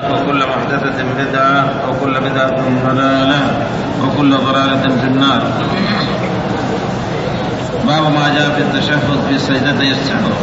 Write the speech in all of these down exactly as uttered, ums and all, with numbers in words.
وكل محدثة بدعة وكل بدعة ضلالة وكل ضلالة في النار. باب ما جاء في التشهد في سجدتي السهو.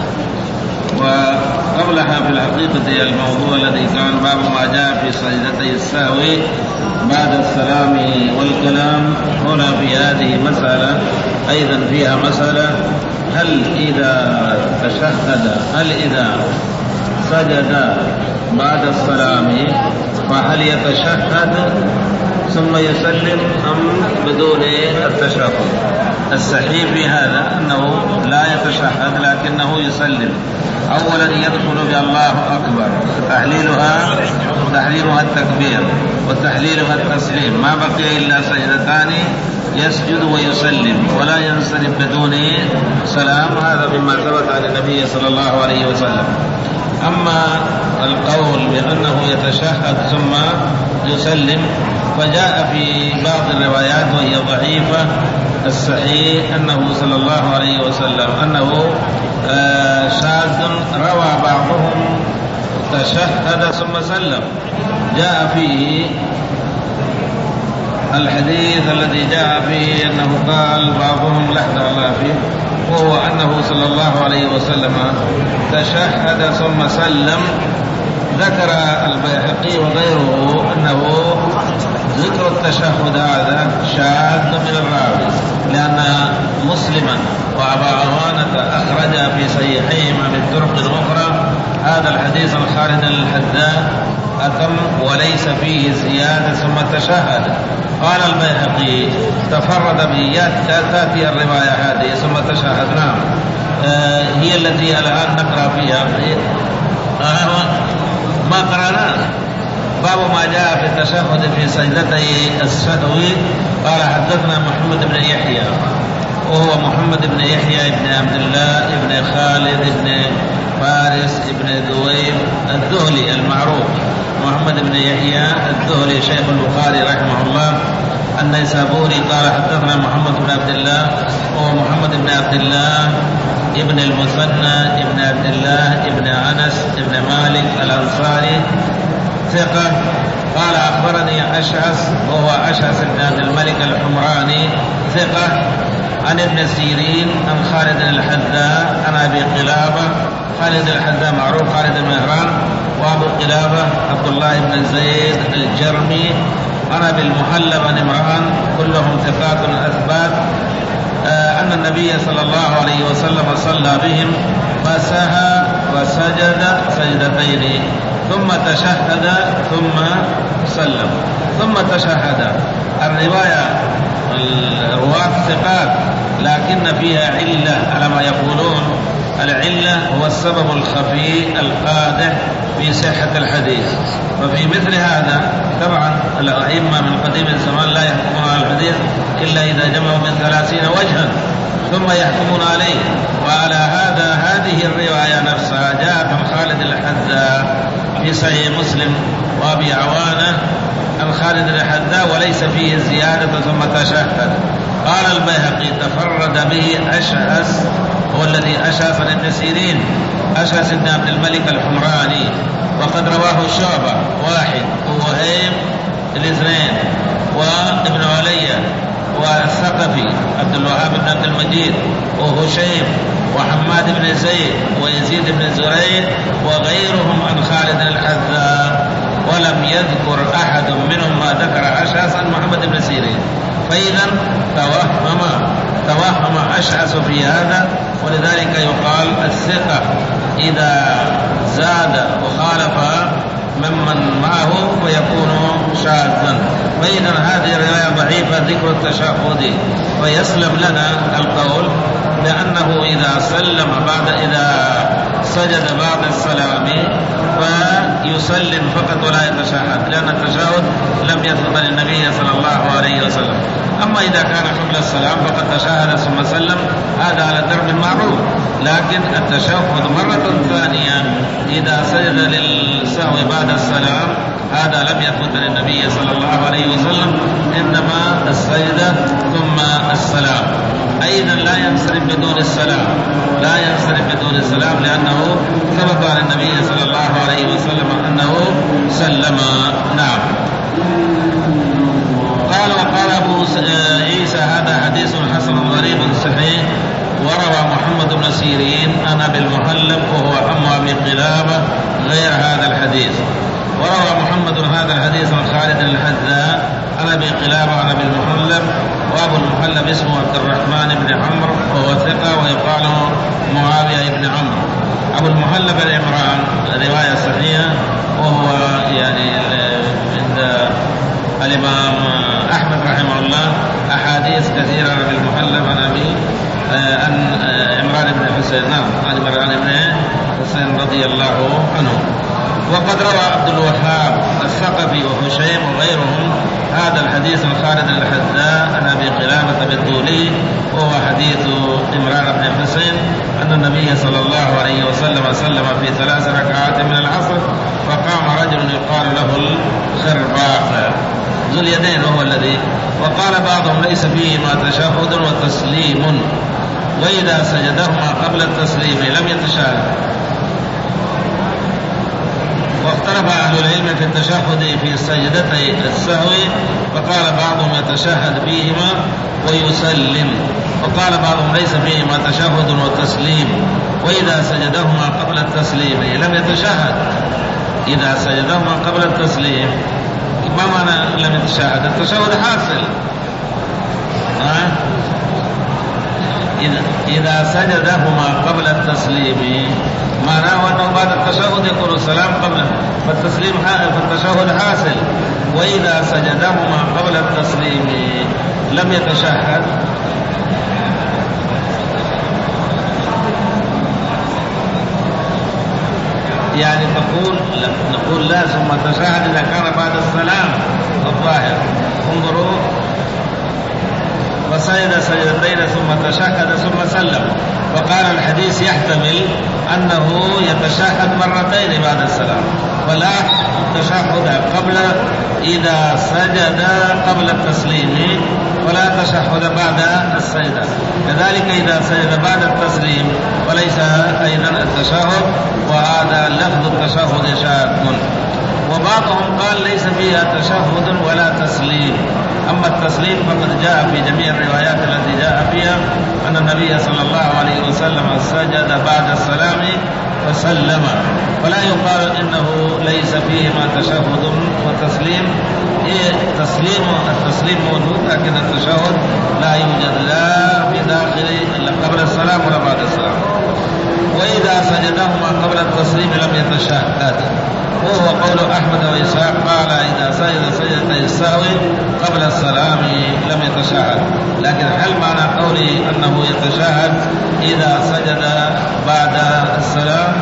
وقبلها في الحقيقة الموضوع الذي كان باب ما جاء في سجدتي السهو بعد السلام والكلام. هنا في هذه مسألة أيضا فيها مسألة، هل إذا تشهد هل إذا سجد بعد السلام فهل يتشهد ثم يسلم أم بدون التشهد؟ الصحيح في هذا أنه لا يتشهد لكنه يسلم. أولا يدخل بالله أكبر، تحليلها تحليلها التكبير وتحليلها التسليم، ما بقي إلا سجدتان يسجد ويسلم ولا ينصرف بدون سلام. هذا مما ثبت عن النبي صلى الله عليه وسلم. أما القول بأنه يتشهد ثم يسلم فجاء في بعض الروايات وهي ضعيفة. الصحيح أنه صلى الله عليه وسلم أنه شاذ روى بعضهم تشهد ثم سلم. جاء فيه الحديث الذي جاء فيه أنه قال بعضهم لحظة الله فيه، وهو أنه صلى الله عليه وسلم تشهد ثم سلم. ذكر البيهقي وغيره أنه ذكر التشهد هذا شاذ من الراوي، لأن مسلما وأبا عوانة أخرج في صحيحيهما من طرق أخرى هذا الحديث الخالد الحذاء أتم وليس فيه زيادة ثم تشهد. قال البيهقي تفرد به، تأتي الرواية هذه ثم تشهد. نعم آه هي التي الآن نقرأ فيها آه ما قرأنا. باب ما جاء في التشهد في سجدتي السهو. قال حدثنا محمد بن يحيى وهو محمد بن يحيى بن عبد الله بن خالد بن فارس بن ذويب الذهلي المعروف، محمد بن يحيى الذهلي شيخ البخاري رحمه الله النيسابوري. قال حدثنا محمد بن عبد الله وهو محمد بن عبد الله ابن المثنى ابن عبد الله ابن أنس ابن مالك الأنصاري ثقة. قال أخبرني أشعث وهو أشعث بن عبد الملك الحمراني ثقة عن ابن سيرين عن خالد الحذاء عن أبي قلابة. خالد الحذاء معروف خالد المهران، وأبو قلابة عبد الله بن زيد الجرمي عن أبي المحلب عن عمران، كلهم ثقات أثبات آه أن النبي صلى الله عليه وسلم صلى بهم فسهى وسجد سجدتين ثم تشهد ثم سلم ثم تشهد. الرواية الرواة ثقات لكن فيها علة على ما يقولون. العلة هو السبب الخفي القادح في صحة الحديث. وفي مثل هذا طبعا الأئمة من قديم الزمان لا يحكمون على الحديث إلا إذا جمعوا من ثلاثين وجها ثم يحكمون عليه. وعلى هذا هذه الرواية نفسها جاءت عن خالد الحذاء في صحيح مسلم وأبي عوانة عن خالد الحذاء وليس فيه زيادة ثم تشهد. قال البيهقي تفرد به أشعث، هو الذي أشعث عن ابن سيرين، أشعث بن عبد الملك الحمراني، وقد رواه شعبة واحد ووهيب الاثنين وابن علي والثقفي عبد الوهاب بن عبد المجيد وهشيم وحماد بن زيد ويزيد بن زريع وغيرهم عن خالد الحذاء، ولم يذكر أحد منهم ما ذكر أشعث عن محمد بن سيرين. فإذا توهم توهم أشعث في هذا، ولذلك يقال الثقة إذا زاد وخالف ممن معه فيكون شاذا. فإذا هذه الرواية ضعيفة ذكر التشهد، ويسلم لنا القول لأنه إذا سلم بعد إذا سجد بعد السلام فيسلم فقط ولا يتشهد، لأن التشهد لم يثبت للنبي صلى الله عليه وسلم. أما إذا كان قبل السلام فقد تشهد ثم سلم، هذا على الدرب المعروف. لكن التشهد مرة ثانية إذا سجد للسهو بعد السلام هذا لم يثبت للنبي صلى الله عليه وسلم، إنما السجدة ثم السلام. أيضا لا ينصرف بدون السلام، لا ينصرف بدون السلام، لأنه ثبت عن النبي صلى الله عليه وسلم أنه سلم. نعم. قال وقال أبو عيسى هذا حديث حسن غريب صحيح. وروى محمد بن سيرين عن أبي المهلب وهو عم أبي قلابة غير هذا الحديث. وروى محمد هذا الحديث عن خالد الحذاء عن أبي قلابة عن أبي المهلب، وأبو المهلب اسمه عبد الرحمن بن عمرو وهو ثقة ويقال معاوية بن عمرو. أبو المهلب العمران رواية صحيحة، وهو يعني عند الإمام أحمد رحمه الله أحاديث كثيرة عن أبي المهلب عن أبي عن عمران بن حسين. نعم، عن عمران بن حسين رضي الله عنه. وقد روى عبد الوهاب الثقفي وهشيم وغيرهم هذا الحديث عن خالد الحذاء عن أبي قلابة بالطولي، وهو حديث عمران بن حسين أن النبي صلى الله عليه وسلم سلم في ثلاث ركعات من العصر، فقام رجل يقال له الخرباق ذو اليدين وهو الذي، وقال بعضهم ليس فيهما تشهد وتسليم، وإذا سجدهما قبل التسليم لم يتشهد. واختلف أهل العلم في التشهد في سجدتي السهو، فقال بعضهم يتشهد فيهما ويسلم، وقال بعضهم ليس فيهما تشهد وتسليم، وإذا سجدهما قبل التسليم لم يتشهد. إذا سجدهما قبل التسليم ما معنى لم يتشهد؟ التشهد حاصل. ها؟ إذا سجدهما قبل التسليم معناه أنه بعد التشهد يقول السلام قبل، فالتسليم فالتشهد حاصل. وإذا سجدهما قبل التسليم لم يتشهد، يعني تقول نقول لا ثم تشهد إذا كان بعد السلام الظاهر. انظروا، وسجد سجدتين ثم تشهد ثم سلم، وقال الحديث يحتمل أنه يتشهد مرتين بعد السلام، ولا تشهد قبل إذا سجد قبل التسليم، ولا تشهد بعد السجدة. كذلك إذا سجد بعد التسليم وليس أيضا التشهد، وهذا لفظ التشهد شاذ. وبعضهم قال ليس فيها تشهد ولا تسليم. أما التسليم فقد جاء في جميع الروايات التي جاء فيها أن النبي صلى الله عليه وسلم سجد بعد السلام فسلم، ولا يقال إنه ليس فيهما تشهد وتسليم. إيه تسليم التسليم موجود، لكن التشهد لا يوجد لا في داخل إلا قبل السلام ولا بعد السلام. وإذا سجدهما قبل التسليم لم يتشهد، وهو قول أحمد وإسحاق قال إذا سجد سجدتي السهو قبل السلام لم يتشهد. لكن هل معنى قولي أنه يتشهد إذا سجد بعد السلام؟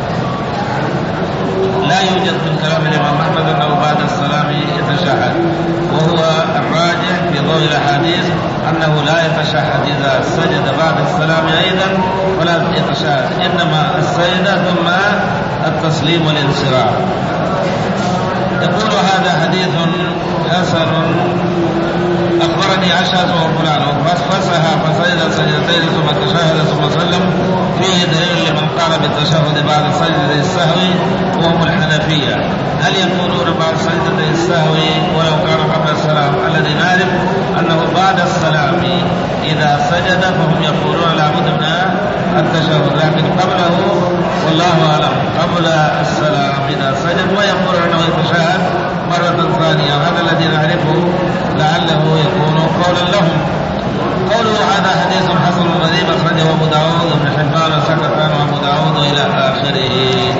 لا يوجد من كلام الإمام أحمد أنه بعد السلام يتشهد، وهو الراجح في ضوء الأحاديث أنه لا يتشهد إذا سجد بعد السلام أيضا ولا يتشهد، إنما السجدة ثم التسليم والانصراف. يقول هذا حديث حسن أخبرني عشاز وفلان فسها فسجد سجدتين ثم تشهد ثم سلم، فيه دليل لمن قال بالتشهد بعد سجدة السهو وهم الحنفية. هل يقولون بعد سجدة السهو ولو كان قبل السلام؟ الذي نعرف أنه بعد السلام إذا سجد فهم يقولون لابد من التشهد، لكن قبله والله أعلم قبل السلام إذا سجد ويقول أنه يتشهد مرة ثانية. هذا الذي نعرفه لعله يكون قولا لهم. قوله هذا حديث حسن غريب أخرجه أبو داود وابن حبان وسكتان وأبو داود إلى آخره.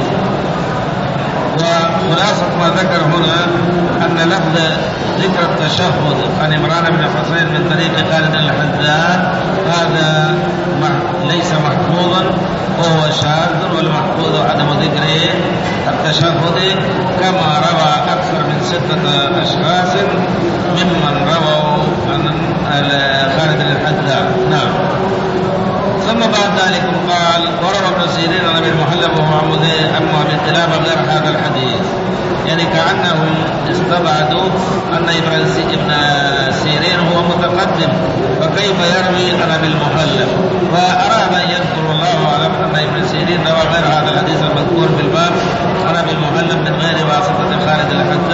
وخلاصة ما ذكر هنا أن لفظ ذكر التشهد عن عمران بن حسين من طريق خالد الحذاء هذا ليس محفوظا وهو شاذ، والمحفوظ عدم ذكر التشهد كما روى أكثر من ستة أشخاص ممن رووا عن خالد الحذاء. نعم. ثم بعد ذلك قال وروى ابن سيرين عن ابي المهلب وهو عم ابي قلابة غير هذا الحديث، يعني كأنهم استبعدوا أن ابن سيرين هو متقدم، فكيف يروي عن ابي المهلب؟ فأراد أن يذكر الله أعلم أن ابن سيرين روى غير هذا الحديث المذكور في الباب عن ابي المهلب من غير واسطة خالد الحذاء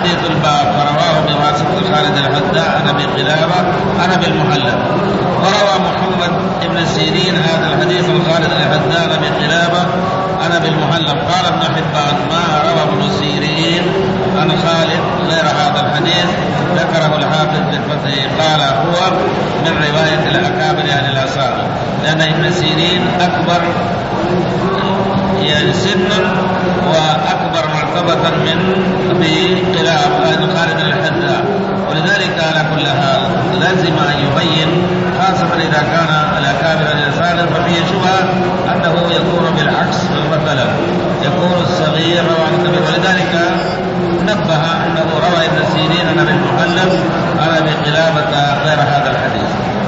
حديث الباب فرواه بواسطة خالد الحذاء عن أبي قلابة عن أبي المهلب. وروى محمد بن سيرين هذا الحديث عن خالد الحذاء عن أبي قلابة عن أبي المهلب. قال ابن حبان ما روى ابن سيرين عن خالد غير هذا الحديث ذكره الحافظ في الفتح. قال هو من رواية الأكابر عن الأصحاب، لأن ابن سيرين أكبر يعني سنا وأكبر مرتبة من أبي قلابة خالد الحذاء، ولذلك على كل حال لازم أن يبين خاصة إذا كان الأكابر عن الأصحاب ففيه شبهة أنه يكون بالعكس، مثلا يكون الصغير روى عن الكبير، ولذلك نبه أنه روى ابن سيرين عن أبي المهلب على أبي قلابة غير هذا الحديث.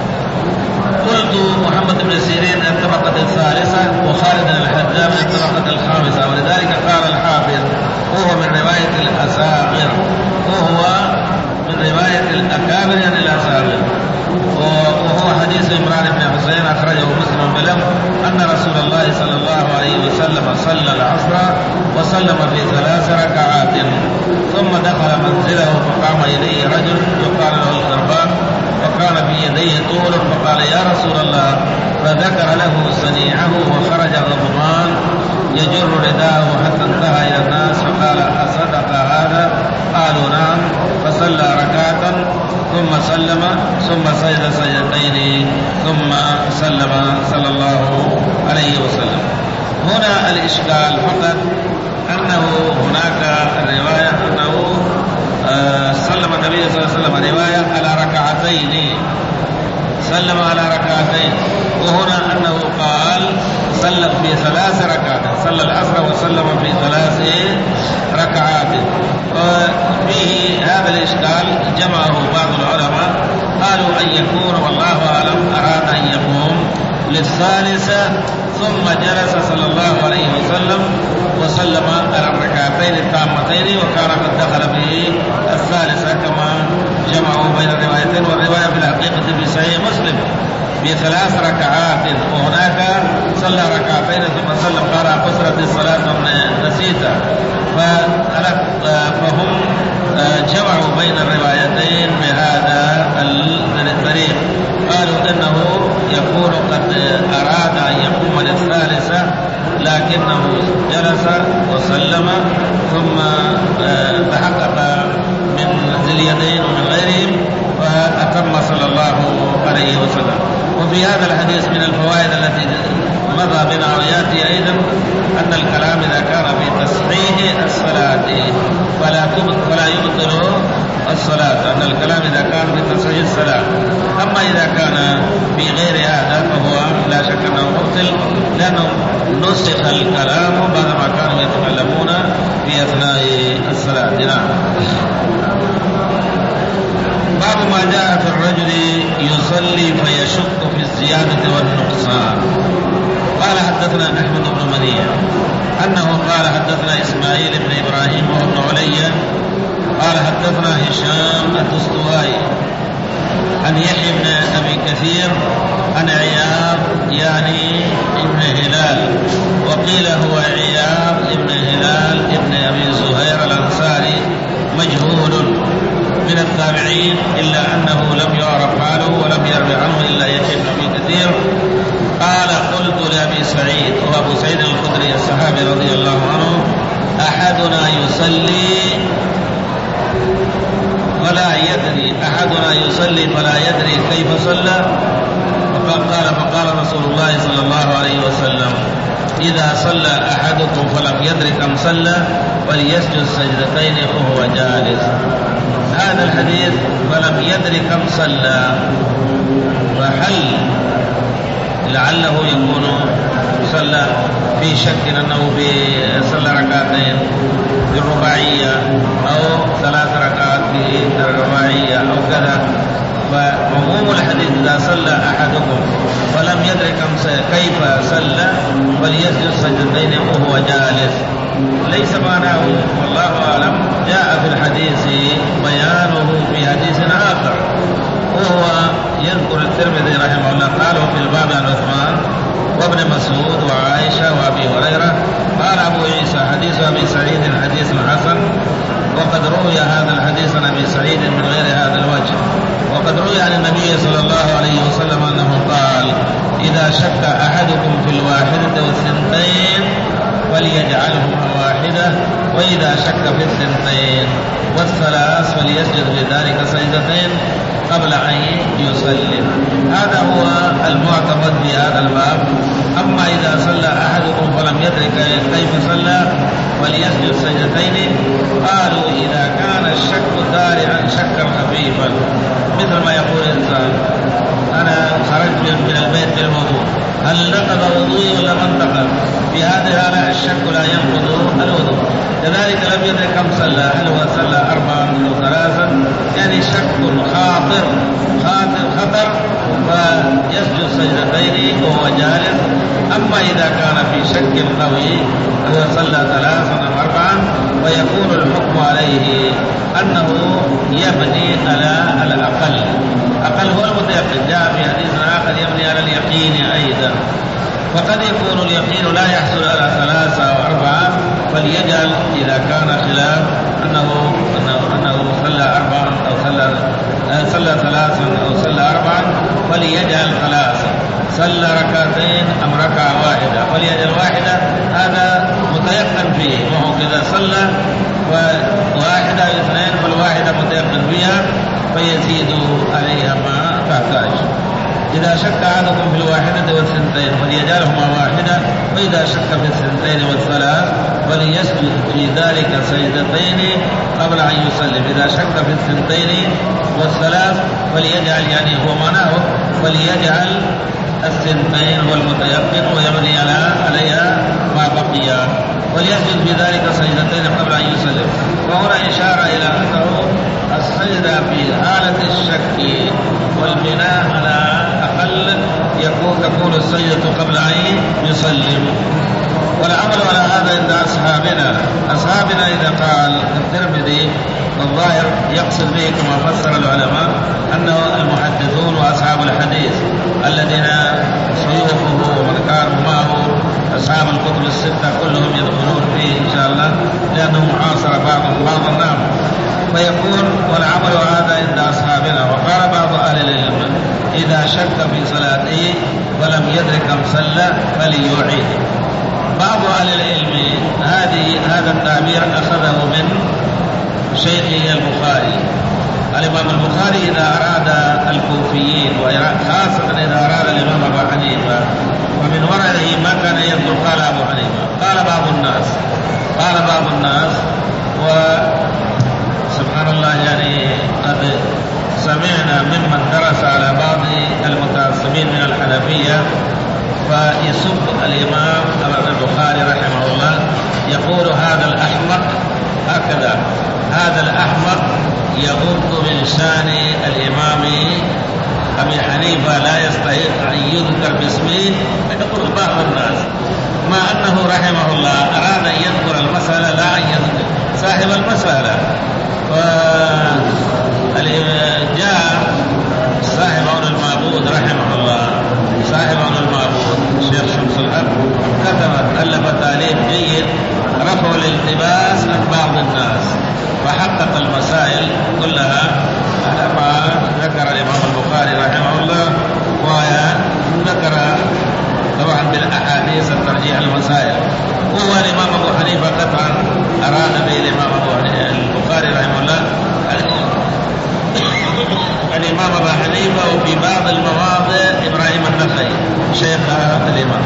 قلت محمد بن سيرين من الطبقة الثالثة وخالد الحذاء من الطبقة الخامسة، ولذلك قال الحافظ وهو من رواية الأصاغر، وهو من رواية الأكابر عن الأصاغر. وهو حديث عمران بن حسين أخرجه مسلم بلفظ أن رسول الله صلى الله عليه وسلم صلى العصر وسلم في ثلاث ركعات ثم دخل منزله فقام إليه رجل يقال له القربان وكان في يديه طول فقال يا رسول الله، فذكر له صنيعه وخرج غضبان يجر رداءه حتى انتهى إلى الناس فقال أصدق هذا؟ قالوا نعم. فصلى ركعة ثم سلم ثم سجد سجدتين ثم سلم صلى الله عليه وسلم. هنا الإشكال فقط أنه هناك الرواية أنه آه سلم النبي صلى الله عليه وسلم رواية على ركعتين، سلم على ركعتين، وهنا أنه قال سلم في ثلاث ركعات، صلى العصر وسلم في ثلاث ركعات. وفيه هذا الإشكال جمعه بعض العلماء قالوا أن يكون والله أعلم أراد أن يقوم للثالثة ثم جلس صلى الله عليه وسلم وسلم على الركعتين التامتين وكان قد دخل في الثالثة كما جمعوا بين الروايتين. والرواية في الحقيقة في صحيح مسلم بثلاث ركعات، وهناك صلى ركعتين ثم سلم قال قصرت الصلاة نسيتها، فهم جمعوا بين الروايتين بهذا الطريق. قالوا انه يكون قد اراد ان يقوم للثالثة لكنه جلس وسلم ثم تحقق من ذي اليدين ومن غيرهم فأتم صلى الله عليه وسلم. وفي هذا الحديث من الفوائد التي مضى بنا وياتي ايضا ان الكلام اذا كان في تصحيح الصلاة فلا فلا يبطل الصلاة، ان الكلام اذا كان في تصحيح الصلاة. اما اذا كان في غير هذا فهو لا شك انه مبطل، لانه نسخ الكلام بعدما كانوا يتكلمون في اثناء الصلاة. نعم. باب ما جاء في الرجل يصلي فيشك في الزيادة والنقصان. قال حدثنا أحمد بن منيع أنه قال حدثنا إسماعيل بن إبراهيم وابن علي قال حدثنا هشام الدستوائي عن يحيى بن أبي كثير عن عياض يعني ابن هلال، وقيل هو عياض ابن هلال ابن أبي زهير الأنصاري مجهول من التابعين إلا أنه لم يعرف حاله ولم يروي عنه إلا يحيى بن أبي كثير. قال قلت لأبي سعيد وأبو سعيد الخدري الصحابي رضي الله عنه أحدنا يصلي فلا يدري أحدنا يصلي فلا يدري كيف صلى، فقال فقال رسول الله صلى الله عليه وسلم إذا صلى أحدكم فلم يدري كم صلى فليسجد سجدتين وهو جالس. هذا الحديث فلم يدري كم صلى، فهل لعله يكون صلى في شك أنه صلى ركعتين بالرباعية أو ثلاث ركعات بالرباعية أو كذا. فمفهوم الحديث إذا صلى أحدكم فلم يدرك كيف صلى فليسجد سجدتين وهو جالس، ليس معناه والله أعلم جاء في الحديث بيانه في حديث آخر، وهو يذكر الترمذي رحمه الله قاله في الباب عن عثمان وابن مسعود وعائشة وأبي هريرة. قال أبو عيسى حديث أبي سعيد حديث حسن، وقد روي هذا حديث أبي سعيد من غير هذا الوجه. وقد روي عن النبي صلى الله عليه وسلم أنه قال: إذا شك أحدكم في الواحدة والثنتين فليجعلهما واحدة، وإذا شك في الثنتين والثلاث فليسجد لذلك سجدتين قبل أن يسلم. هذا هو المعتمد في هذا الباب. أما إذا صلى أحدكم فلم يدرك كيف صلى فليسجد سجدتين، قالوا إذا كان الشك دارعا شكا خفيفا، مثل ما يقول الإنسان: أنا خرجت من البيت بالوضوء، هل نقض وضوئي ولا ما انتقض؟ في هذه الحالة الشك لا ينقض الوضوء. كذلك لم يدرك كم صلى، هل هو صلى أربعا أو ثلاثا، يعني شك خاطر خاطر خطر فيسجد سجدتين وهو جالس. أما إذا كان في شك قوي هو صلى ثلاثا أو أربعا ويكون الحكم عليه أنه يبني على الأقل. أقل هو المتيقن، جاء في حديث آخر يبني على اليقين أيضا. وقد يكون اليقين لا يحصل على ثلاثة أو أربعة، فليجعل إذا كان خلاف أنه أنه, أنه صلى أربعا أو صلى صلى ثلاثا أو صلى أربعا فليجعل ثلاثا، صلى ركعتين أم ركعة واحدة فليجعل واحدة. هذا متيقن فيه، وهو كذا صلى واحدة اثنين فالواحدة متيقن فيها فيزيد عليها ما تحتاج. إذا شك أحدكم في الواحدة والثنتين فليجعلهما واحدة، وإذا شك في الثنتين والثلاث فليسجد في ذلك سجدتين قبل أن يسلم. إذا شك في الثنتين والثلاث فليجعل، يعني هو معناه فليجعل الثنتين والمتيقن ويبني عليها ما بقي، وليسجد بذلك سجدتين قبل أن يسلم. وهنا إشارة إلى أنه السجدة في حالة الشك والبناء على أقل يكون تكون السجدة قبل أن يسلم. والعمل على هذا عند أصحابنا أصحابنا إذا قال الترمذي الظاهر يقصد به كما فسر العلماء أنه المحدثون وأصحاب الحديث الذين شيوخه ومن كانوا معه أصحاب الكتب الستة كلهم يدخلون فيه إن شاء الله، لأنه معاصر بعضهم بعضا. نعم. فيكون والعمل هذا عند أصحابنا. وقال بعض أهل العلم: إذا شك في صلاته ولم يدرك كم صلى فليعيد. بعض أهل العلم هذه هذا التعبير أخذه من شيخه البخاري. الإمام البخاري إذا أراد الكوفيين وخاصة إذا أراد الإمام أبو حنيفة ومن ورعه ما كان يقول قال أبو حنيفة، قال بعض الناس قال بعض الناس وسبحان الله، يعني قد سمعنا ممن درس على بعض المتعصبين من الحنفية فيسب الإمام البخاري رحمه الله، يقول هذا الأحمق هكذا، هذا الأحمق يغض من شان الإمام أبي حنيفة لا يستحق أن يذكر باسمه. يقول بعض الناس مع أنه رحمه الله أراد أن يذكر المسألة لا أن يذكر صاحب المسألة. فجاء صاحب عون المعبود رحمه الله، صاحب عون المعبود الشيخ شمس الحق كتب ألف تأليف جيد رفع الالتباس عن بعض الناس وحقق المسائل كلها على ما ذكر الإمام البخاري رحمه الله، وذكر طبعا بالأحاديث الترجيح المسائل. وهو الإمام أبو حنيفة قطعا أراد به الإمام البخاري رحمه الله الإمام أبو حنيفة، وفي بعض المواضع إبراهيم النخعي شيخ الإمام.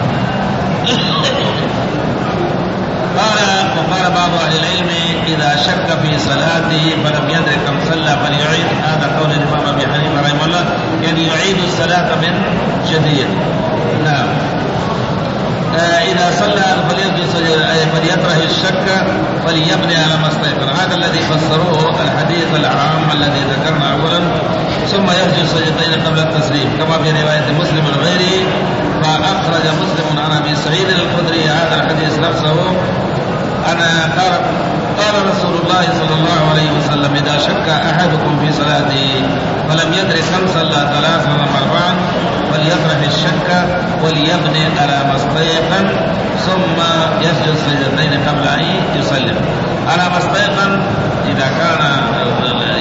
قال وقال بعض أهل العلم: إذا شك في صلاته فلم يدرك كم صلى فليعيد. هذا قول الإمام أبي حنيفة رحمه الله، يعني يعيد الصلاة من جديد. نعم. آه إذا صلى فليطرح الشك فليبني على ما استيقن. هذا الذي فسروه الحديث العام الذي ذكرنا أولا، ثم يسجد سجدتين قبل التسليم كما في رواية مسلم وغيره. فأخرج مسلم عن أبي سعيد الخدري هذا الحديث نفسه أنا قال قال رسول الله صلى الله عليه وسلم: إذا شك أحدكم في صلاته فلم يدرك كم صلى ثلاثا أم أربعا فليطرح الشك وليبني على ما استيقن ثم يسجد سجدتين قبل أن يسلم. على ما استيقن إذا كان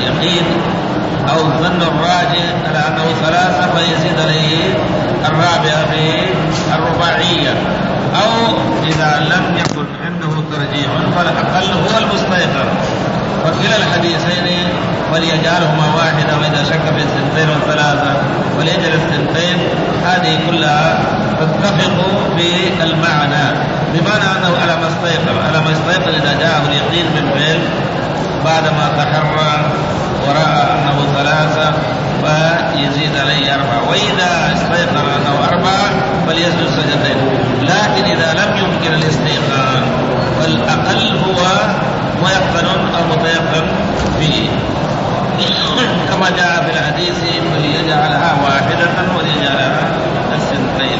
أو الظن الراجع على أنه ثلاثة فيزيد عليه الرابعة في الرباعية، أو إذا لم يكن عنده ترجيح فالأقل هو المستيقظ. وكلا الحديثين وليجعلهما واحدة، وإذا شك في الثنتين والثلاثة وليجعل الثنتين، هذه كلها تتفق في المعنى، بمعنى أنه على ما استيقظ على ما استيقظ إذا جاءه اليقين من فعل بعدما تحرى ورأى أنه ثلاثة فيزيد عليه أربعة، وإذا استيقظ أنه أربعة فليسجد سجدتين. لكن إذا لم يمكن الاستيقاظ والأقل هو ميقن أو متيقن به، كما جاء في الحديث وليجعلها واحدة وليجعلها الثنتين.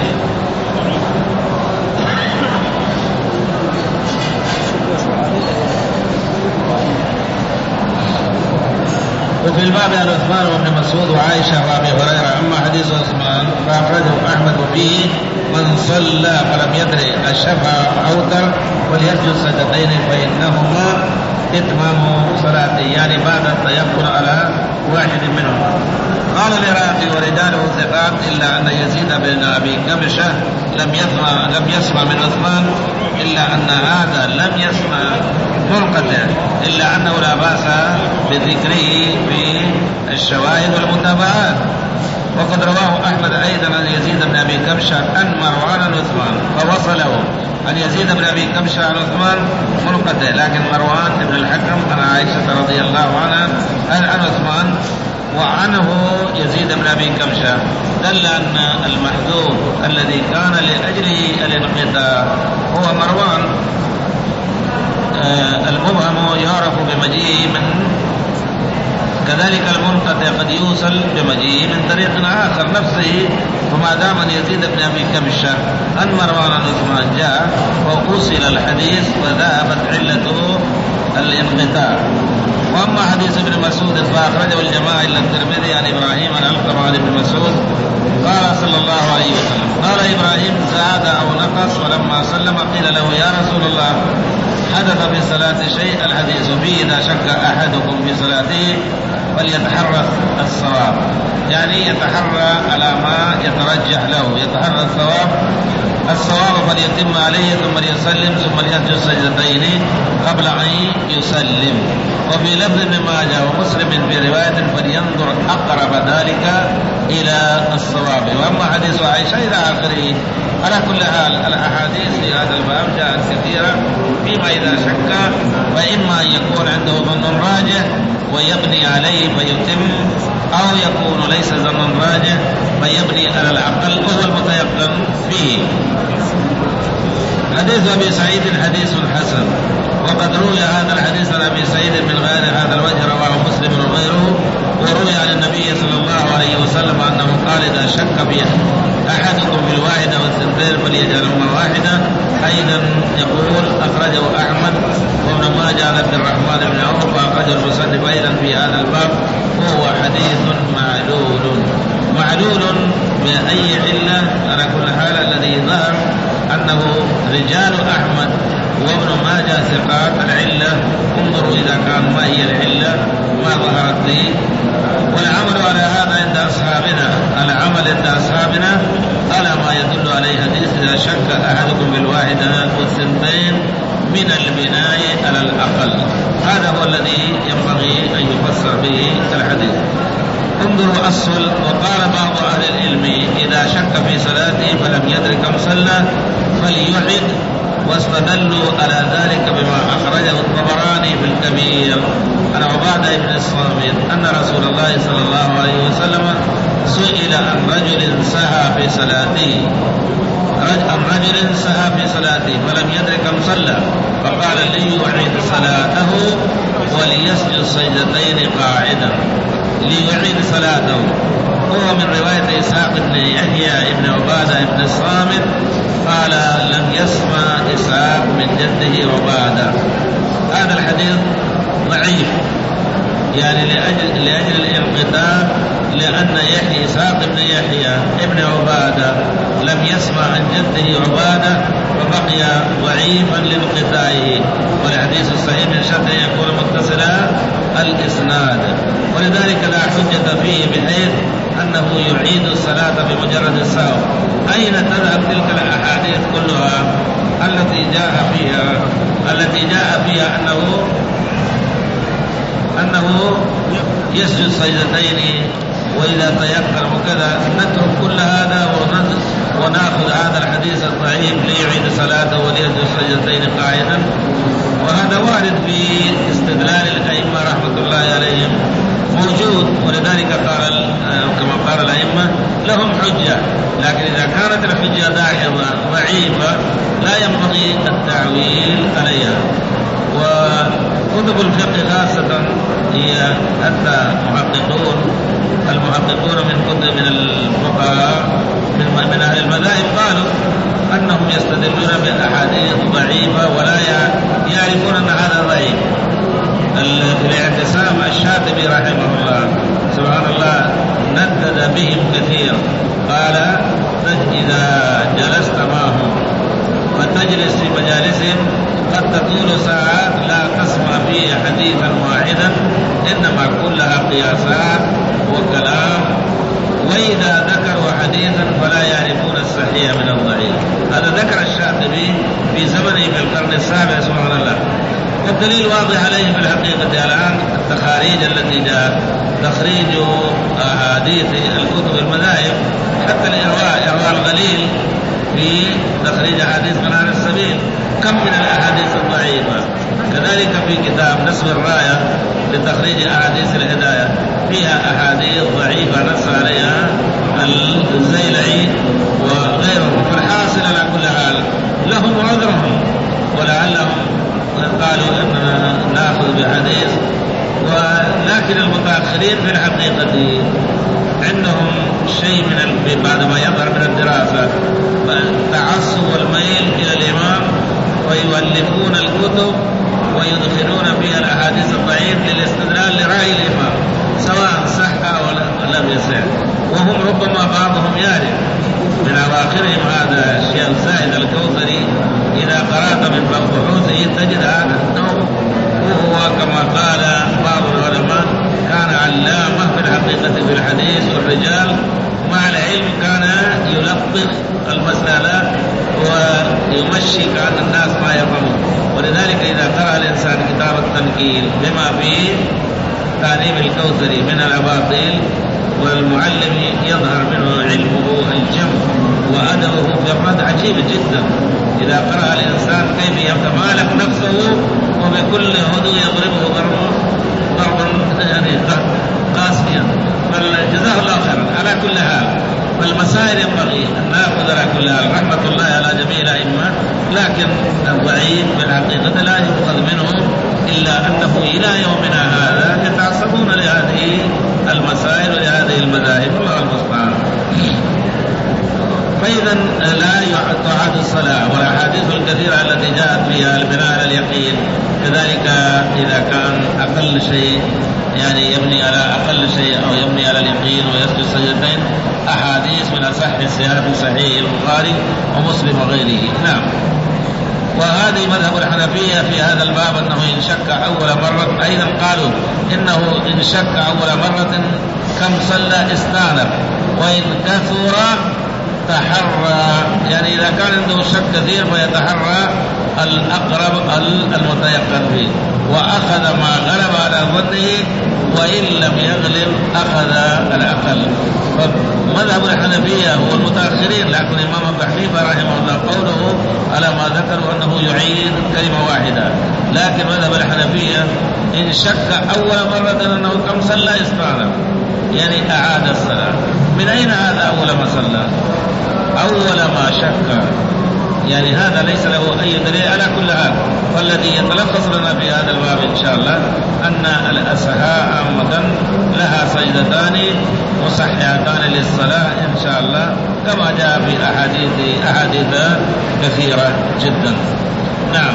وفي الباب عن عثمان وابن مسعود وعائشة وابي هريرة. أما حديث عثمان فأخرجه أحمد فيه من صلى فلم يدري الشفع أوتر وليسجد سجدتين فإنهما إتمام صلاته، يعني بعد التيقن على واحد منهم. قال العراقي ورجاله ثقات إلا أن يزيد بن أبي كبشة لم يسمع لم يسمع من عثمان، إلا أن هذا لم يسمع منقطع، إلا أنه لا بأس بذكره في الشواهد والمتابعات. وقد رواه أحمد أيضا عن يزيد بن أبي كبشة عن مروان عن عثمان، فوصله عن يزيد بن أبي كبشة عن عثمان منقطع، لكن مروان بن الحكم عن عائشة رضي الله عنها عن عثمان وعنه يزيد بن أبي كبشة، دل أن المحذوف الذي كان لأجله الانقطاع هو مروان. آه المبهم يعرف بمجيء من، كذلك المنقطع قد يوصل بمجيء من طريق آخر نفسه. وما دام أن يزيد بن أبي كبشة أن مروان عن عثمان جاء وأوصل الحديث وذهبت علته الانقطاع. وأما حديث ابن مسعود فأخرجه الجماعة إلا الترمذي عن إبراهيم عن علقمة عن ابن مسعود قال صلى الله عليه وسلم قال إبراهيم زاد أو نقص، ولما سلم قيل له يا رسول الله حدث في صلاة شيء، الحديث فيه إذا شك أحدكم في صلاته فليتحرى الصواب، يعني يتحرى على ما يترجح له، يتحرى الصواب الصواب فليتم عليه ثم ليسلم ثم ليسجد سجدتين قبل أن يسلم. وفي لفظ ابن ماجه ومسلم في رواية فلينظر أقرب ذلك إلى الصواب. وأما حديث عائشة إلى آخره. على كل حال الأحاديث في هذا الباب جاءت كثيرة فيما إذا شك، فإما أن يكون عنده ظن راجح ويبني عليه فيتم، أو يكون ليس ظن راجح فيبني على العقل وهو المتيقن فيه. حديث أبي سعيد حديث حسن. وقد روي هذا الحديث عن أبي سعيد من غير هذا الوجه، رواه مسلم وغيره. وروي عن النبي صلى الله عليه وسلم أنه قال إذا شك في أحدكم في الواحدة والثنتين فليجعلهما واحدة. أيضا يقول أخرجه أحمد وابن ماجه عن عبد الرحمن بن عوف، وأخرجه المصنف أيضا في هذا الباب، وهو حديث معلول. معلول بأي علة؟ على كل حال الذي ظهر أنه رجال أحمد وابن ماجه ثقات. العلة انظروا إذا كان ما هي العلة ما ظهرت لي. والعمل على هذا عند أصحابنا، العمل عند أصحابنا على ما يدل عليه حديث إذا شك أحدكم بالواحدة والثنتين من البناء على الأقل. هذا هو الذي ينبغي أن يفسر به الحديث. انظروا أصل. وقال بعض أهل العلم إذا شك في صلاته فلم يدرك كم صلى فليعد، واستدلوا على ذلك بما أخرجه الطبراني في الكبير عن عبادة بن الصامت أن رسول الله صلى الله عليه وسلم سئل عن رجل سهى في صلاته عن رجل سهى في صلاته فلم يدرك كم صلى، فقال ليعيد صلاته وليسجد سجدتين قاعدا. ليعيد صلاته هو من رواية إسحاق بن يحيى بن عبادة بن الصامت قال لم يسمع إسحاق من جده عبادة. هذا الحديث ضعيف يعني لأجل, لأجل الانقطاع، لأن يحيى إسحاق بن يحيى ابن عبادة لم يسمع عن جده عبادة فبقي ضعيفا لانقطاعه، والحديث الصحيح من شرط يكون متصلا الإسناد. ولذلك لا حجة فيه بحيث أنه يعيد الصلاة بمجرد السهو. أين تذهب تلك الأحاديث كلها التي جاء فيها التي جاء فيها أنه أنه يسجد سجدتين وإذا تيقن وكذا؟ نترك كل هذا ونأخذ هذا الحديث الضعيف ليعيد صلاته وليسجد سجدتين قاعدا، وهذا وارد في استدلال الأئمة رحمة الله عليهم موجود، ولذلك قال كما قال الأئمة لهم حجة. لكن إذا كانت الحجة ضعيفة لا ينبغي التعويل عليها. وكتب الفقه خاصة هي حتى محققون المحققون من كتب من الفقهاء من أهل المذاهب قالوا أنهم يستدلون بأحاديث ضعيفة ولا يعرفون أن هذا ضعيف. في الاعتصام الشاطبي رحمه الله سبحان الله ندد بهم كثير، قال إذا جلست معهم وتجلس في مجالسهم قد تطول ساعات لا تسمع فيه حديثا واحدا، إنما كلها قياسات وكلام، وإذا ذكروا حديثا فلا يعرفون الصحيح من الضعيف. هذا ذكر الشاطبي في زمنه في القرن السابع سبحان الله. والدليل واضح عليه في الحقيقة الآن التخاريج التي جاءت، تخريج أحاديث الكتب المذاهب، حتى الإرواء إرواء الغليل في تخريج أحاديث منار السبيل كم من الأحاديث الضعيفة. كذلك في كتاب نصب الراية لتخريج أحاديث الهداية فيها أحاديث ضعيفة نص عليها الزيلعي وغيرهم. فالحاصل على كل حال لهم عذرهم، ولعلهم قالوا أننا نأخذ بحديث، ولكن المتأخرين في الحقيقة عندهم شيء من بعد ما يظهر من الدراسة التعصب والميل إلى الإمام، ويؤلفون الكتب ويدخلون فيها الأحاديث الضعيف للاستدلال لرأي الإمام سواء صح أو لم يصح. وهم ربما بعضهم يعرف من أواخرهم هذا الشيء الزاهد الكوثري، إذا قرأت من بحوثه تجد هذا النوع، وهو كما قال بعض العلماء كان علامة في الحقيقة في الحديث والرجال، مع العلم كان يلطف المسألة ويمشي كأن الناس ما يفهمون. ولذلك إذا قرأ الإنسان كتاب التنكيل بما فيه تعليم الكوثري من الأباطيل، والمعلم يظهر منه علمه الجم وأدبه في الرد عجيب جدا. إذا قرأ الإنسان كيف يتمالك نفسه وبكل هدوء يضربه ضربا ضربا يعني قاسيا. فالجزاه الله خيرا على كل حال. فالمسائل ينبغي أن نأخذ على كل حال رحمة الله على جميع الأئمة، لكن الضعيف بالحقيقة لا يؤخذ منه إلا أنه إلى يومنا هذا يتعصبون لهذه المسائل ولهذه المذاهب، الله المستعان. فإذا لا تعاد الصلاة، والأحاديث الكثيرة التي جاءت فيها البناء على اليقين كذلك إذا كان أقل شيء يعني يبني على أقل شيء أو يبني على اليقين ويسجد سجدتين، أحاديث من أصح السياق في صحيح البخاري ومسلم وغيره. نعم. وهذه مذهب الحنفية في هذا الباب أنه إن شك أول مرة، أيضا قالوا إنه إن شك أول مرة كم صلى استأنف، وإن كثر تحرى، يعني إذا كان عنده شك كثير فيتحرى الأقرب المتيقن به، وأخذ ما غلب على ظنه، وإن لم يغلب أخذ الأقل. فمذهب الحنفية هو المتأخرين، لكن الإمام أبو حنيفة رحمه الله قوله على ما ذكروا أنه يعيد كلمة واحدة، لكن مذهب الحنفية إن شك أول مرة أنه كم صلى استأنف، يعني أعاد الصلاة. من أين هذا أول ما صلى؟ أول ما شك، يعني هذا ليس له أي دليل على كل حال. والذي يتلخص لنا في هذا الباب إن شاء الله أن الأسهاء عامة لها سجدتان مصححتان للصلاة إن شاء الله، كما جاء في أحاديث أحاديث كثيرة جدا. نعم.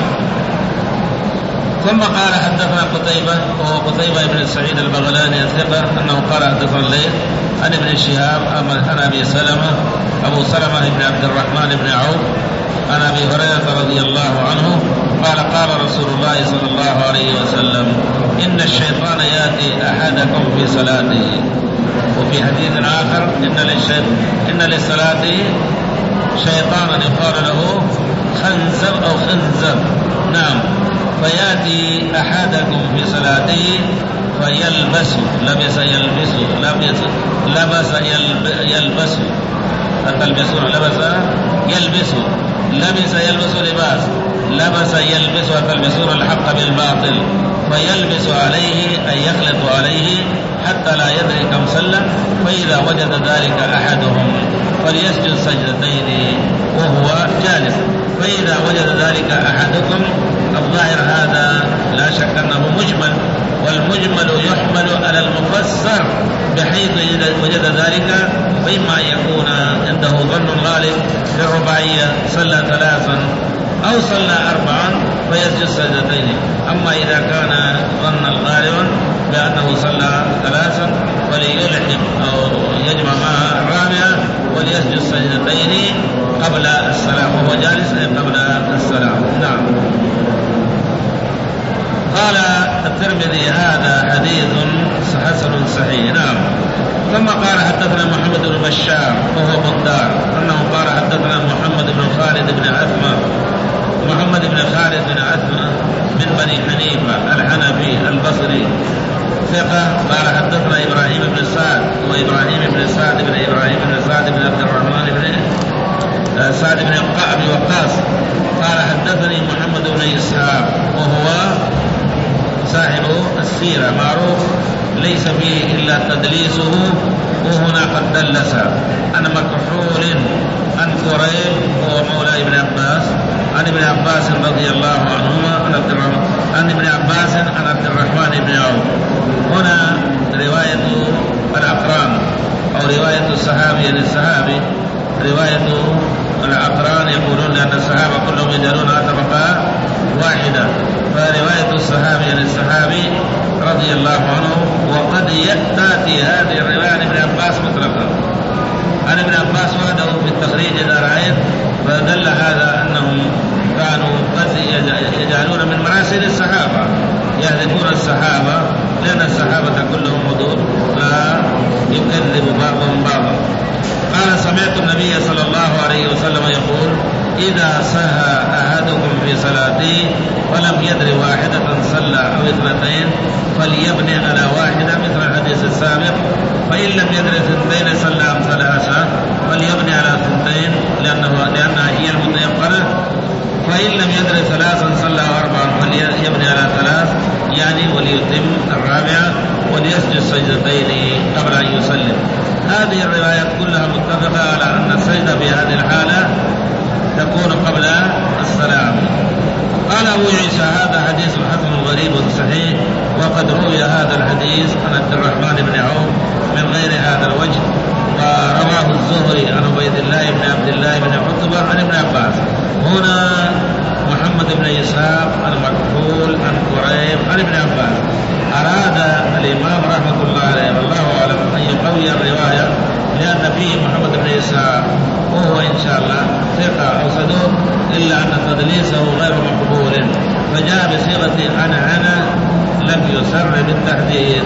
ثم قال حدثنا قتيبة وهو قتيبة بن سعيد البغلاني الثقة أنه قال حدثنا الليث عن ابن شهاب عن أبي سلمة أبو سلمة بن عبد الرحمن بن عوف عن أبي هريرة رضي الله عنه فقال قال رسول الله صلى الله عليه وسلم إن الشيطان يأتي أحدكم في صلاته. وفي حديث آخر إن للشيطان إن للصلاة شيطانا يقال له خنزب أو خنزب. نعم. فيأتي أحدكم في صلاته فيلبس لبس يلبس لبس لبس يلبس تلبسون لبس يلبس لبس يلبس لباس لبس يلبس وتلبسون الحق بالباطل فيلبس عليه أي يخلط عليه حتى لا يدري كم سلم. فإذا وجد ذلك أحدهم فليسجد سجدتين وهو جالس. فإذا وجد ذلك أحدكم الظاهر هذا لا شك أنه مجمل، والمجمل يحمل على المفسر بحيث إذا وجد ذلك فإما أن يكون عنده ظن غالب في الرباعية صلى ثلاثا أو صلى أربعا فيسجد سجدتين. أما إذا كان ظنا غالبا بأنه صلى ثلاثا فليلحق أو يجمع معها الرابعة وليسجد سجدتين قبل السلام وهو جالس قبل السلام. نعم. قال الترمذي هذا حديث حسن صحيح. نعم. ثم قال حدثنا محمد بن بشار وهو بندار أنه قال حدثنا محمد بن خالد بن عثمة محمد بن خالد بن عثمة من بني حنيفة الحنفي البصري ثقة. قال حدثنا إبراهيم بن سعد وإبراهيم بن سعد بن إبراهيم بن سعد بن عبد الرحمن بن سعد بن أبي وقاص قال حدثني محمد بن إسحاق وهو صاحب السيرة معروف ليس فيه إلا تدليسه وهنا قد دلس عن مكحول عن قريب وهو مولى ابن عباس عن ابن عباس رضي الله عنهما عن عبد الرحمن عن ابن عباس عن عبد الرحمن بن عوف. هنا رواية الأقران أو رواية الصحابي للصحابي رواية الأقران يقولون لأن الصحابة كلهم يجعلون طبقة واحدة، فرواية الصحابي للصحابي رضي الله عنه. وقد تأتي هذه الرواية عن ابن عباس مطلقا عن ابن عباس وحده في التخريج إذا رأيت، فدل هذا أنهم كانوا قد يجعلون من مراسل الصحابة يهدفون الصحابة لأن الصحابة كلهم حضور لا يكذب بعضهم بعضا. قال سمعت النبي صلى الله عليه وسلم يقول إذا سهى أحدكم في صلاته ولم يدر واحدة صلى أو اثنتين فليبني على واحدة مثل الحديث السابق، فإن لم يدر اثنتين صلى أم ثلاثة فليبني على اثنتين لأنه لأنها هي المتيقنة، فإن لم يدر ثلاثا صلى أربعا فليبني على ثلاث يعني وليتم الرابعة وليسجد سجدتين قبل أن يسلم. هذه الروايات كلها متفقة على أن السجدة في هذه الحالة تكون قبل السلام. قال أبو عيسى هذا حديث حسن غريب صحيح، وقد روي هذا الحديث عن عبد الرحمن بن عوف من غير هذا الوجه، ورواه الزهري عن عبيد الله بن عبد الله بن عتبة عن ابن عباس. هنا محمد بن إسحاق عن مكحول عن قريب عن ابن عباس. أراد الإمام رحمة الله عليه والله أعلم أن يقوي الرواية لأن فيه محمد بن إسحاق وهو إن شاء الله ثقة أو صدوق إلا أن تدليسه غير مقبول، فجاء بصيغة أنا أنا لم يسر بالتحديد،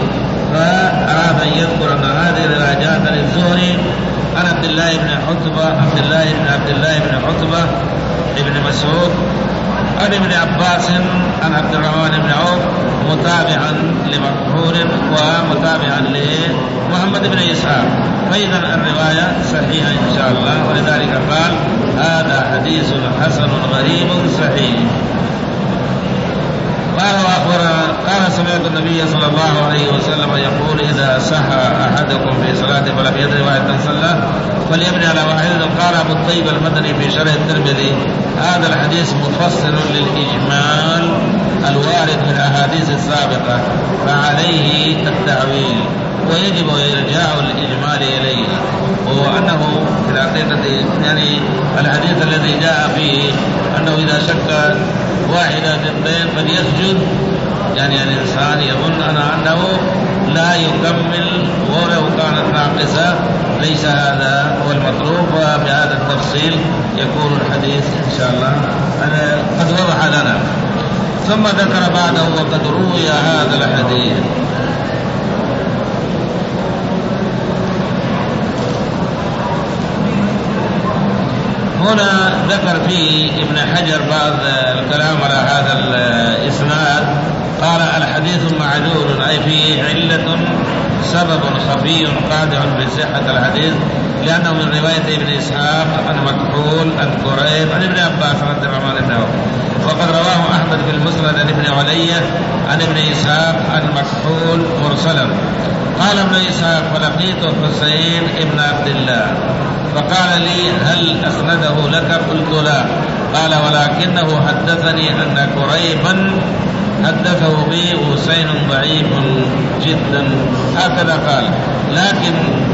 فأراد أن يذكر أن هذه الرواية جاءت للزهري عن عبد الله بن عتبة عبد الله بن عبد الله بن عتبة ابن مسعود عن ابن عباس عن عبد الرحمن بن عوف متابعا لمكحول ومتابعا لمحمد بن إسحاق، فإذا الرواية صحيحة إن شاء الله. ولذلك قال هذا حديث حسن غريب صحيح. قال وأخبر قال سمعت النبي صلى الله عليه وسلم يقول إذا سهى أحدكم في صلاته فلم يدري واحدا صلى فليبني على واحد. قال أبو الطيب المدني في شرح الترمذي هذا الحديث مفصل للإجمال الوارد في الأحاديث السابقة فعليه التأويل ويجب إرجاع الإجمال إليه، وهو أنه في الحقيقة يعني الحديث الذي جاء فيه أنه إذا شك واحدة اثنين فليسجد، يعني الإنسان يظن أنه لا يكمل ولو كانت ناقصة، ليس هذا هو المطلوب. وبهذا التفصيل يكون الحديث إن شاء الله قد وضح لنا. ثم ذكر بعده وقد روي هذا الحديث. هنا ذكر فيه ابن حجر بعض الكلام على هذا الإسناد، قال الحديث معلول أي فيه علة سبب خفي قادح بصحة الحديث، لأنه من رواية ابن إسحاق عن مكحول عن كريب عن ابن عباس رضي الله عنه، وقد رواه أحمد في المسند عن ابن علية عن ابن إسحاق عن مكحول مرسلا. قال ابن إسحاق فلقيت حسين ابن عبد الله فقال لي هل أسنده لك؟ قلت لا. قال ولكنه حدثني أن كريبا حدثه به حسين ضعيف جدا، هكذا قال. لكن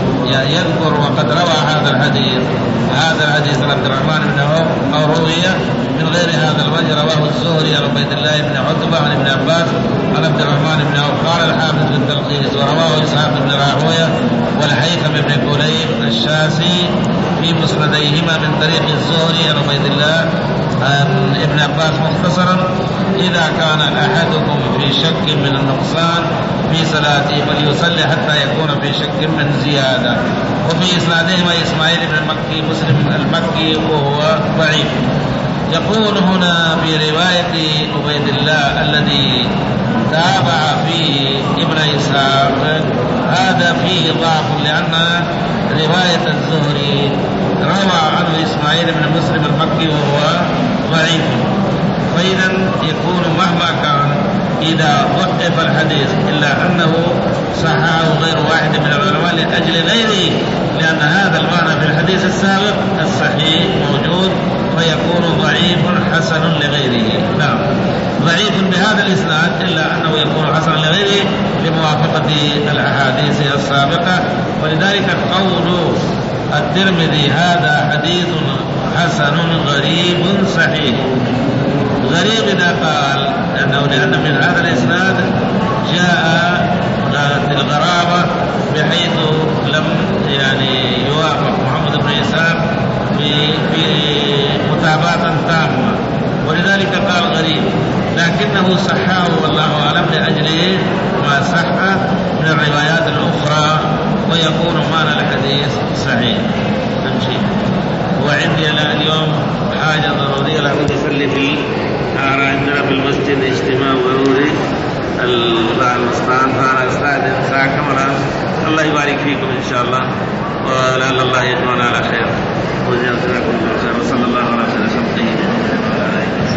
يذكر وقد روى هذا الحديث هذا الحديث عبد الرحمن بن عوف أو روي من غير هذا الوجه، رواه الزهري عن عبيد الله بن عتبة عن ابن عباس عن عبد الرحمن بن عوف. قال الحافظ في التلخيص ورواه إسحاق بن راهويه والهيثم بن كليب الشاسي في مسنديهما من طريق الزهري عن عبيد الله عن ابن عباس مختصرا: إذا كان أحدكم في شك من النقصان في صلاته فليصلي حتى يكون في شك من زيادة. وفي إسنادهما إسماعيل بن المكي مسلم المكي وهو ضعيف. يقول هنا في رواية عبيد الله الذي تابع فيه ابن إسحاق هذا فيه ضعف، لأن رواية الزهري روى عنه إسماعيل بن مسلم المكي وهو ضعيف. فإذا يكون مهما كان إذا ضعف الحديث إلا أنه صححه غير واحد من العلماء لأجل غيره، لأن هذا المعنى في الحديث السابق الصحيح موجود، فيكون ضعيف حسن لغيره. نعم، ضعيف بهذا الإسناد إلا أنه يكون حسن لغيره لموافقة الأحاديث السابقة. ولذلك قول الترمذي هذا حديث حسن غريب صحيح. غريب إذا قال أنه لأن من هذا الإسناد جاء الغرابة بحيث لم يعني يوافق محمد بن إسحاق في في متابعة تامة، ولذلك قال غريب، لكنه صححه والله أعلم لأجل ما صح من الروايات الأخرى ويكون معنى الحديث صحيح. نمشي. وعندي اليوم حاجة ضرورية لابد أصلي في عندنا في المسجد اجتماع ضروري الله المستعان، فأنا أستأذن ساعة كاملة. الله يبارك فيكم إن شاء الله، ولعل الله يجمعنا على خير. وصلى الله على سيدنا محمد.